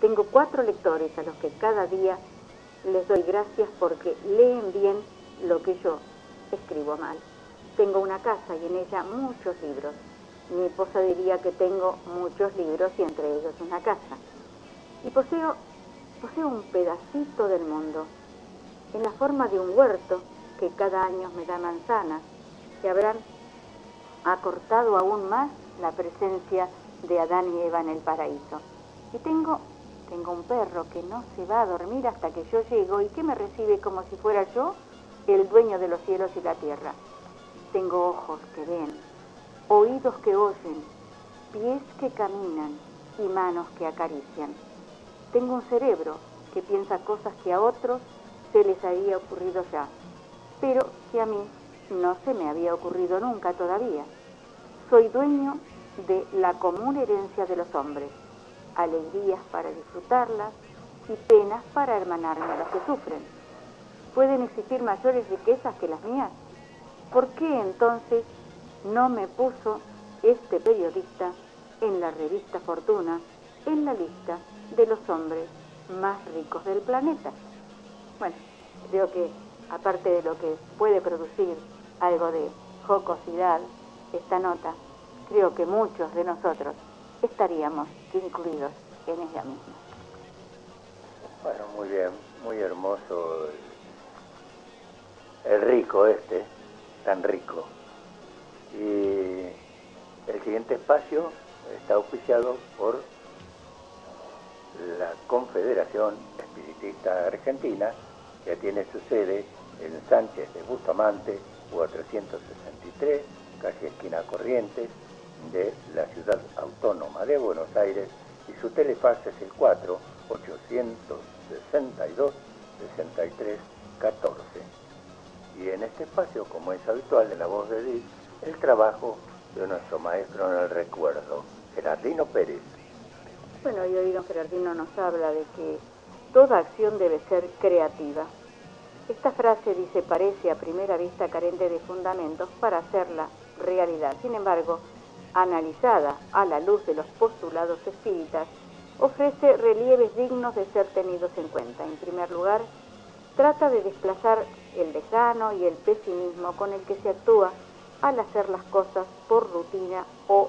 Tengo cuatro lectores a los que cada día les doy gracias porque leen bien lo que yo escribo mal. Tengo una casa y en ella muchos libros. Mi esposa diría que tengo muchos libros y entre ellos una casa. Y poseo, poseo un pedacito del mundo, en la forma de un huerto que cada año me da manzanas, que habrán acortado aún más la presencia de Adán y Eva en el paraíso. Y tengo, tengo un perro que no se va a dormir hasta que yo llego y que me recibe como si fuera yo el dueño de los cielos y la tierra. Tengo ojos que ven, oídos que oyen, pies que caminan y manos que acarician. Tengo un cerebro que piensa cosas que a otros se les había ocurrido ya, pero que a mí no se me había ocurrido nunca todavía. Soy dueño de la común herencia de los hombres, alegrías para disfrutarlas y penas para hermanarme a los que sufren. ¿Pueden existir mayores riquezas que las mías? ¿Por qué entonces no me puso este periodista en la revista Fortuna en la lista de los hombres más ricos del planeta? Bueno, creo que aparte de lo que puede producir algo de jocosidad esta nota, creo que muchos de nosotros estaríamos incluidos en ella misma. Bueno, muy bien, muy hermoso el, el rico este, tan rico. Y el siguiente espacio está auspiciado por la Confederación Espiritista Argentina, que tiene su sede en Sánchez de Bustamante, cuatrocientos sesenta y tres, casi esquina Corrientes, de la Ciudad Autónoma de Buenos Aires, y su telefax es el cuatro ochocientos sesenta y dos sesenta y tres catorce. Y en este espacio, como es habitual en La Voz de Edith, el trabajo de nuestro maestro en el recuerdo, Gerardino Pérez. Bueno, y hoy don Gerardino nos habla de que toda acción debe ser creativa. Esta frase, dice, parece a primera vista carente de fundamentos para hacerla realidad. Sin embargo, analizada a la luz de los postulados espíritas, ofrece relieves dignos de ser tenidos en cuenta. En primer lugar, trata de desplazar el desgano y el pesimismo con el que se actúa al hacer las cosas por rutina o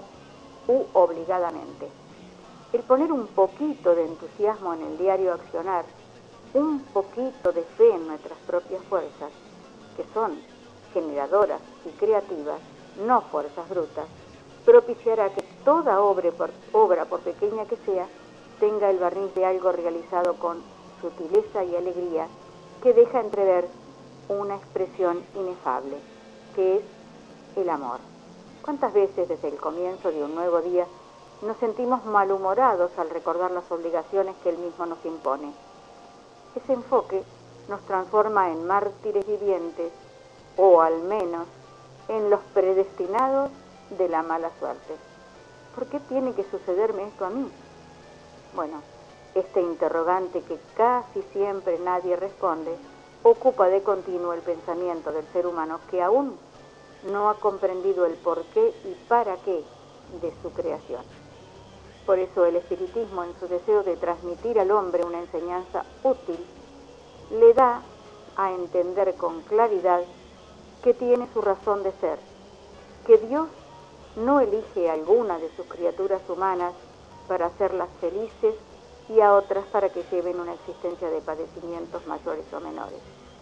u obligadamente. El poner un poquito de entusiasmo en el diario accionar, un poquito de fe en nuestras propias fuerzas, que son generadoras y creativas, no fuerzas brutas, propiciará que toda obra por, obra, por pequeña que sea, tenga el barniz de algo realizado con sutileza y alegría, que deja entrever una expresión inefable, que es el amor. ¿Cuántas veces desde el comienzo de un nuevo día nos sentimos malhumorados al recordar las obligaciones que él mismo nos impone? Ese enfoque nos transforma en mártires vivientes, o al menos en los predestinados de la mala suerte. ¿Por qué tiene que sucederme esto a mí? Bueno, este interrogante que casi siempre nadie responde, ocupa de continuo el pensamiento del ser humano que aún no ha comprendido el porqué y para qué de su creación. Por eso el espiritismo, en su deseo de transmitir al hombre una enseñanza útil, le da a entender con claridad que tiene su razón de ser, que Dios no elige a alguna de sus criaturas humanas para hacerlas felices y a otras para que lleven una existencia de padecimientos mayores o menores.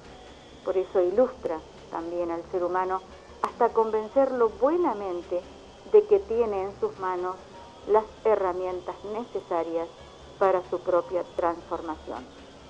Por eso ilustra también al ser humano hasta convencerlo buenamente de que tiene en sus manos las herramientas necesarias para su propia transformación.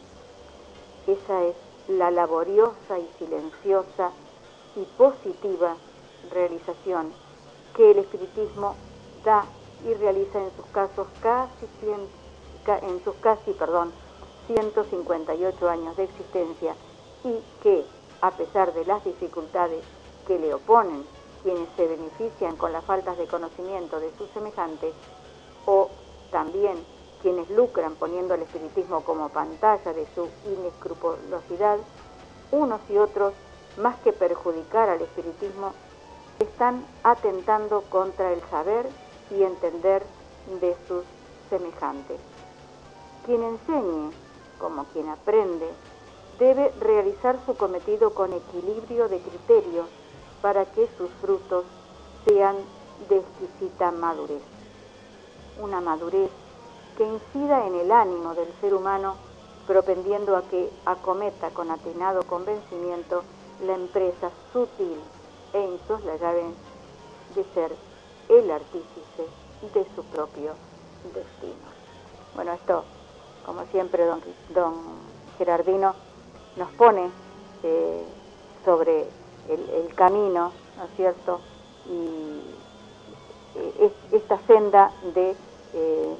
Esa es la laboriosa y silenciosa y positiva realización que el espiritismo da y realiza en sus casos casi cien, en sus casi, perdón, ciento cincuenta y ocho años de existencia, y que, a pesar de las dificultades que le oponen quienes se benefician con las faltas de conocimiento de sus semejantes, o también quienes lucran poniendo al espiritismo como pantalla de su inescrupulosidad, unos y otros, más que perjudicar al espiritismo, están atentando contra el saber y entender de sus semejantes. Quien enseñe, como quien aprende, debe realizar su cometido con equilibrio de criterios para que sus frutos sean de exquisita madurez. Una madurez que incida en el ánimo del ser humano, propendiendo a que acometa con atinado convencimiento la empresa sutil e insoslayable de ser el artífice de su propio destino. Bueno, esto, como siempre, don, don Gerardino nos pone eh, sobre el, el camino, ¿no es cierto?, y eh, esta senda de, eh,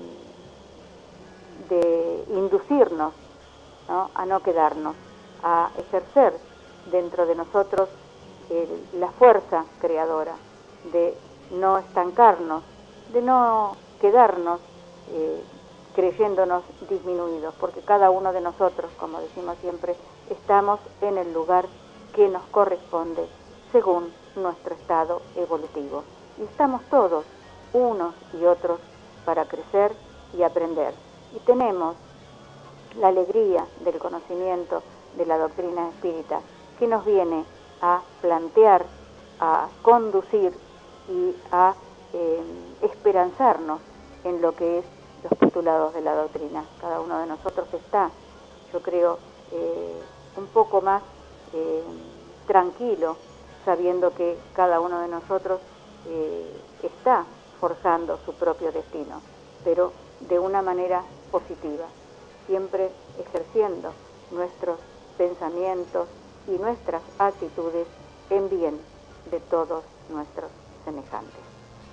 de inducirnos, ¿no?, a no quedarnos, a ejercer dentro de nosotros el, la fuerza creadora, de no estancarnos, de no quedarnos eh, creyéndonos disminuidos, porque cada uno de nosotros, como decimos siempre, estamos en el lugar que nos corresponde según nuestro estado evolutivo. Y estamos todos, unos y otros, para crecer y aprender. Y tenemos la alegría del conocimiento de la doctrina espírita, que nos viene a plantear, a conducir y a eh, esperanzarnos en lo que es los postulados de la doctrina. Cada uno de nosotros está, yo creo, eh, un poco más eh, tranquilo, sabiendo que cada uno de nosotros eh, está forjando su propio destino, pero de una manera positiva, siempre ejerciendo nuestros pensamientos y nuestras actitudes en bien de todos nuestros semejantes.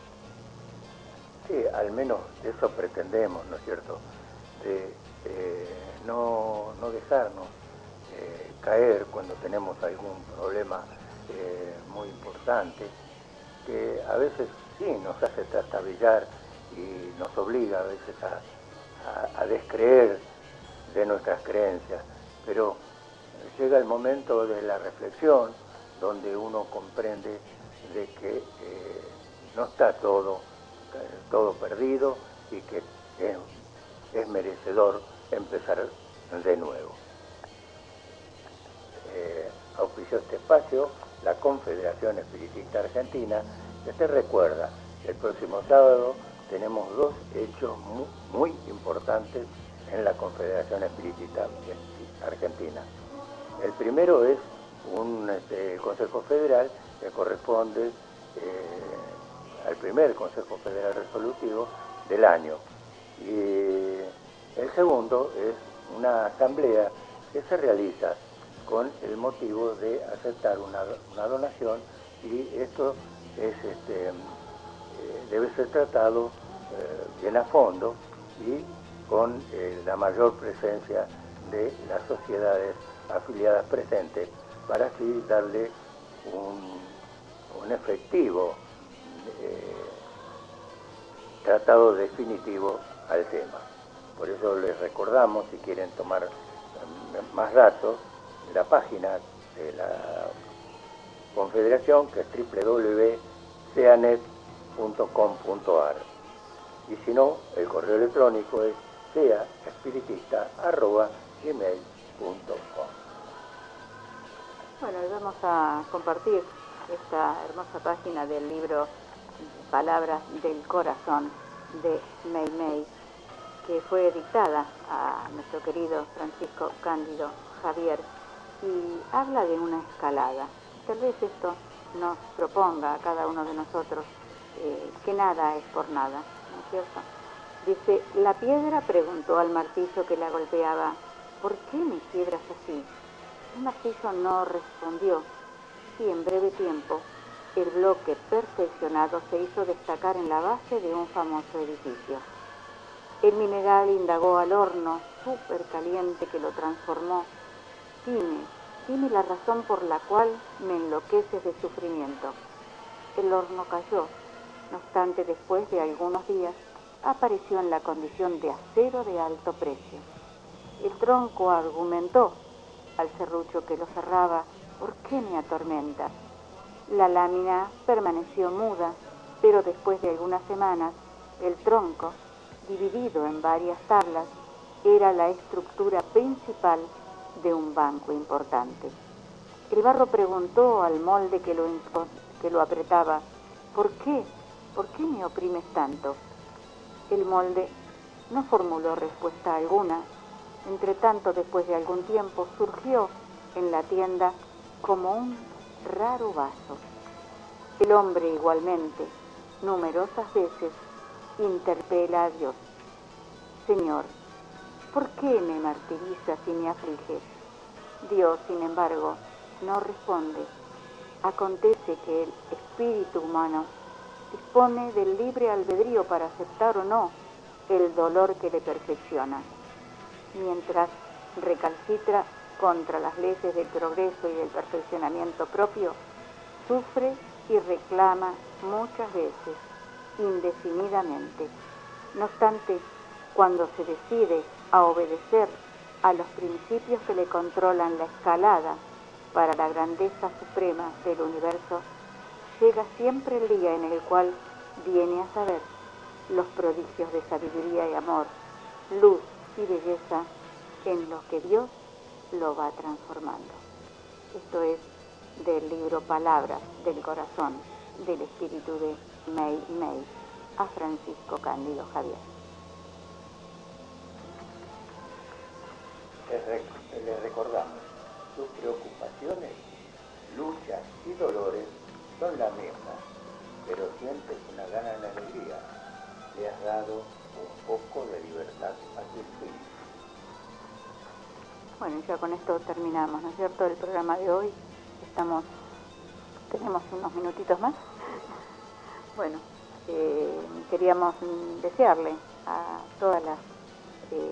Sí, al menos eso pretendemos, ¿no es cierto? De eh, no, no dejarnos eh, caer cuando tenemos algún problema eh, muy importante, que a veces sí nos hace trastabillar y nos obliga a veces a, a, a descreer de nuestras creencias, pero llega el momento de la reflexión donde uno comprende de que eh, no está todo todo perdido y que es, es merecedor empezar de nuevo. Eh, auspició este espacio la Confederación Espiritista Argentina, que te recuerda, el próximo sábado tenemos dos hechos muy, muy importantes en la Confederación Espiritista Argentina. El primero es un este, Consejo Federal que corresponde eh, al primer Consejo Federal Resolutivo del año. Y el segundo es una asamblea que se realiza con el motivo de aceptar una, una donación, y esto es, este, eh, debe ser tratado eh, bien a fondo y con eh, la mayor presencia de las sociedades afiliadas presentes, para así darle un, un efectivo Eh, tratado definitivo al tema. Por eso les recordamos, si quieren tomar eh, más datos, la página de la Confederación, que es doble u doble u doble u punto ceanet punto com punto a r, y si no, el correo electrónico es seaespiritista arroba gmail punto com. Bueno, hoy vamos a compartir esta hermosa página del libro Palabras del Corazón de Mei Mei, que fue dictada a nuestro querido Francisco Cándido Javier, y habla de una escalada. Tal vez esto nos proponga a cada uno de nosotros eh, que nada es por nada, ¿no es cierto? Dice: la piedra preguntó al martillo que la golpeaba: ¿por qué me quiebras así? El martillo no respondió, y en breve tiempo el bloque perfeccionado se hizo destacar en la base de un famoso edificio. El mineral indagó al horno súper caliente que lo transformó: dime, dime la razón por la cual me enloqueces de sufrimiento. El horno cayó. No obstante, después de algunos días, apareció en la condición de acero de alto precio. El tronco argumentó al serrucho que lo cerraba: ¿por qué me atormentas? La lámina permaneció muda, pero después de algunas semanas, el tronco, dividido en varias tablas, era la estructura principal de un banco importante. El barro preguntó al molde que lo, que lo apretaba, ¿por qué? ¿Por qué me oprimes tanto? El molde no formuló respuesta alguna. Entre tanto, después de algún tiempo, surgió en la tienda como un raro vaso. El hombre igualmente, numerosas veces, interpela a Dios. Señor, ¿por qué me martirizas y me afliges? Dios, sin embargo, no responde. Acontece que el espíritu humano dispone del libre albedrío para aceptar o no el dolor que le perfecciona. Mientras recalcitra contra las leyes del progreso y del perfeccionamiento propio, sufre y reclama muchas veces, indefinidamente. No obstante, cuando se decide a obedecer a los principios que le controlan la escalada para la grandeza suprema del universo, llega siempre el día en el cual viene a saber los prodigios de sabiduría y amor, luz y belleza en los que Dios lo va transformando. Esto es del libro Palabras del Corazón del Espíritu de Mei Mei, a Francisco Cándido Javier. Les recordamos, sus preocupaciones, luchas y dolores son las mismas, pero sientes una gran alegría. Le has dado un poco de libertad a tu espíritu. Bueno, ya con esto terminamos, ¿no es cierto?, el programa de hoy. Estamos, tenemos unos minutitos más. Bueno, eh, queríamos desearle a todas las eh,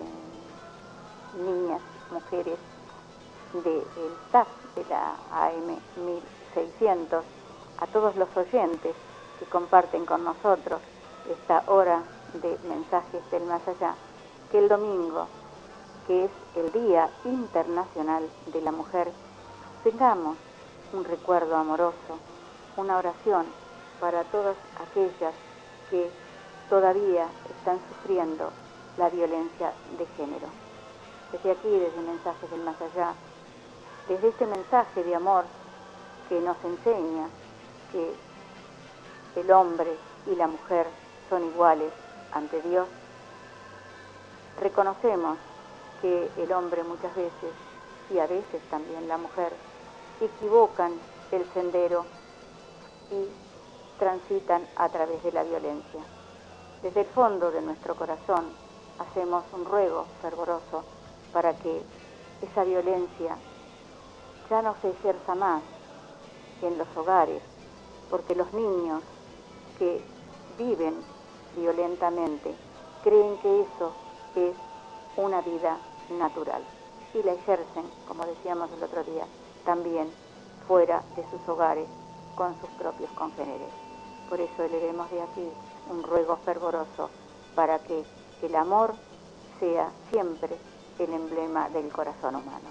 niñas, mujeres del staff de la A M mil seiscientos, a todos los oyentes que comparten con nosotros esta hora de mensajes del más allá, que el domingo, que es el Día Internacional de la Mujer, tengamos un recuerdo amoroso, una oración para todas aquellas que todavía están sufriendo la violencia de género. Desde aquí, desde Mensajes del Más Allá, desde este mensaje de amor que nos enseña que el hombre y la mujer son iguales ante Dios, reconocemos que el hombre muchas veces, y a veces también la mujer, equivocan el sendero y transitan a través de la violencia. Desde el fondo de nuestro corazón hacemos un ruego fervoroso para que esa violencia ya no se ejerza más en los hogares, porque los niños que viven violentamente creen que eso es una vida natural y la ejercen, como decíamos el otro día, también fuera de sus hogares con sus propios congéneres. Por eso elevemos de aquí un ruego fervoroso para que el amor sea siempre el emblema del corazón humano.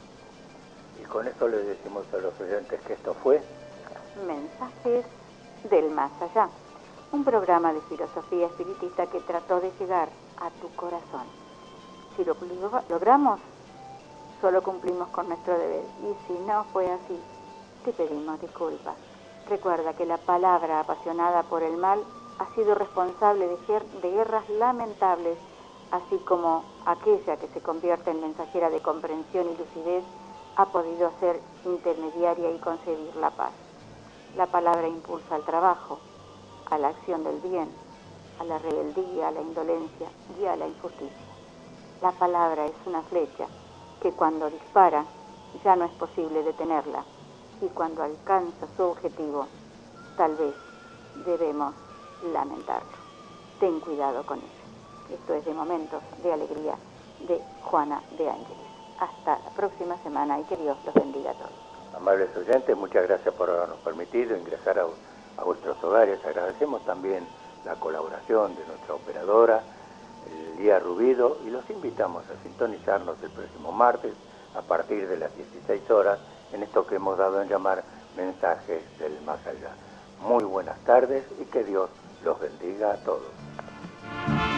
Y con esto le decimos a los oyentes que esto fue Mensajes del Más Allá, un programa de filosofía espiritista que trató de llegar a tu corazón. Si lo logramos, solo cumplimos con nuestro deber, y si no fue así, te pedimos disculpas. Recuerda que la palabra apasionada por el mal ha sido responsable de, de guerras lamentables, así como aquella que se convierte en mensajera de comprensión y lucidez ha podido ser intermediaria y concebir la paz. La palabra impulsa al trabajo, a la acción del bien, a la rebeldía, a la indolencia y a la injusticia. La palabra es una flecha que cuando dispara ya no es posible detenerla, y cuando alcanza su objetivo, tal vez debemos lamentarlo. Ten cuidado con ello. Esto es de Momentos de Alegría de Juana de Ángeles. Hasta la próxima semana y que Dios los bendiga a todos. Amables oyentes, muchas gracias por habernos permitido ingresar a, a vuestros hogares. Agradecemos también la colaboración de nuestra operadora, Lía Rubido, y los invitamos a sintonizarnos el próximo martes a partir de las dieciséis horas en esto que hemos dado en llamar Mensajes del Más Allá. Muy buenas tardes y que Dios los bendiga a todos.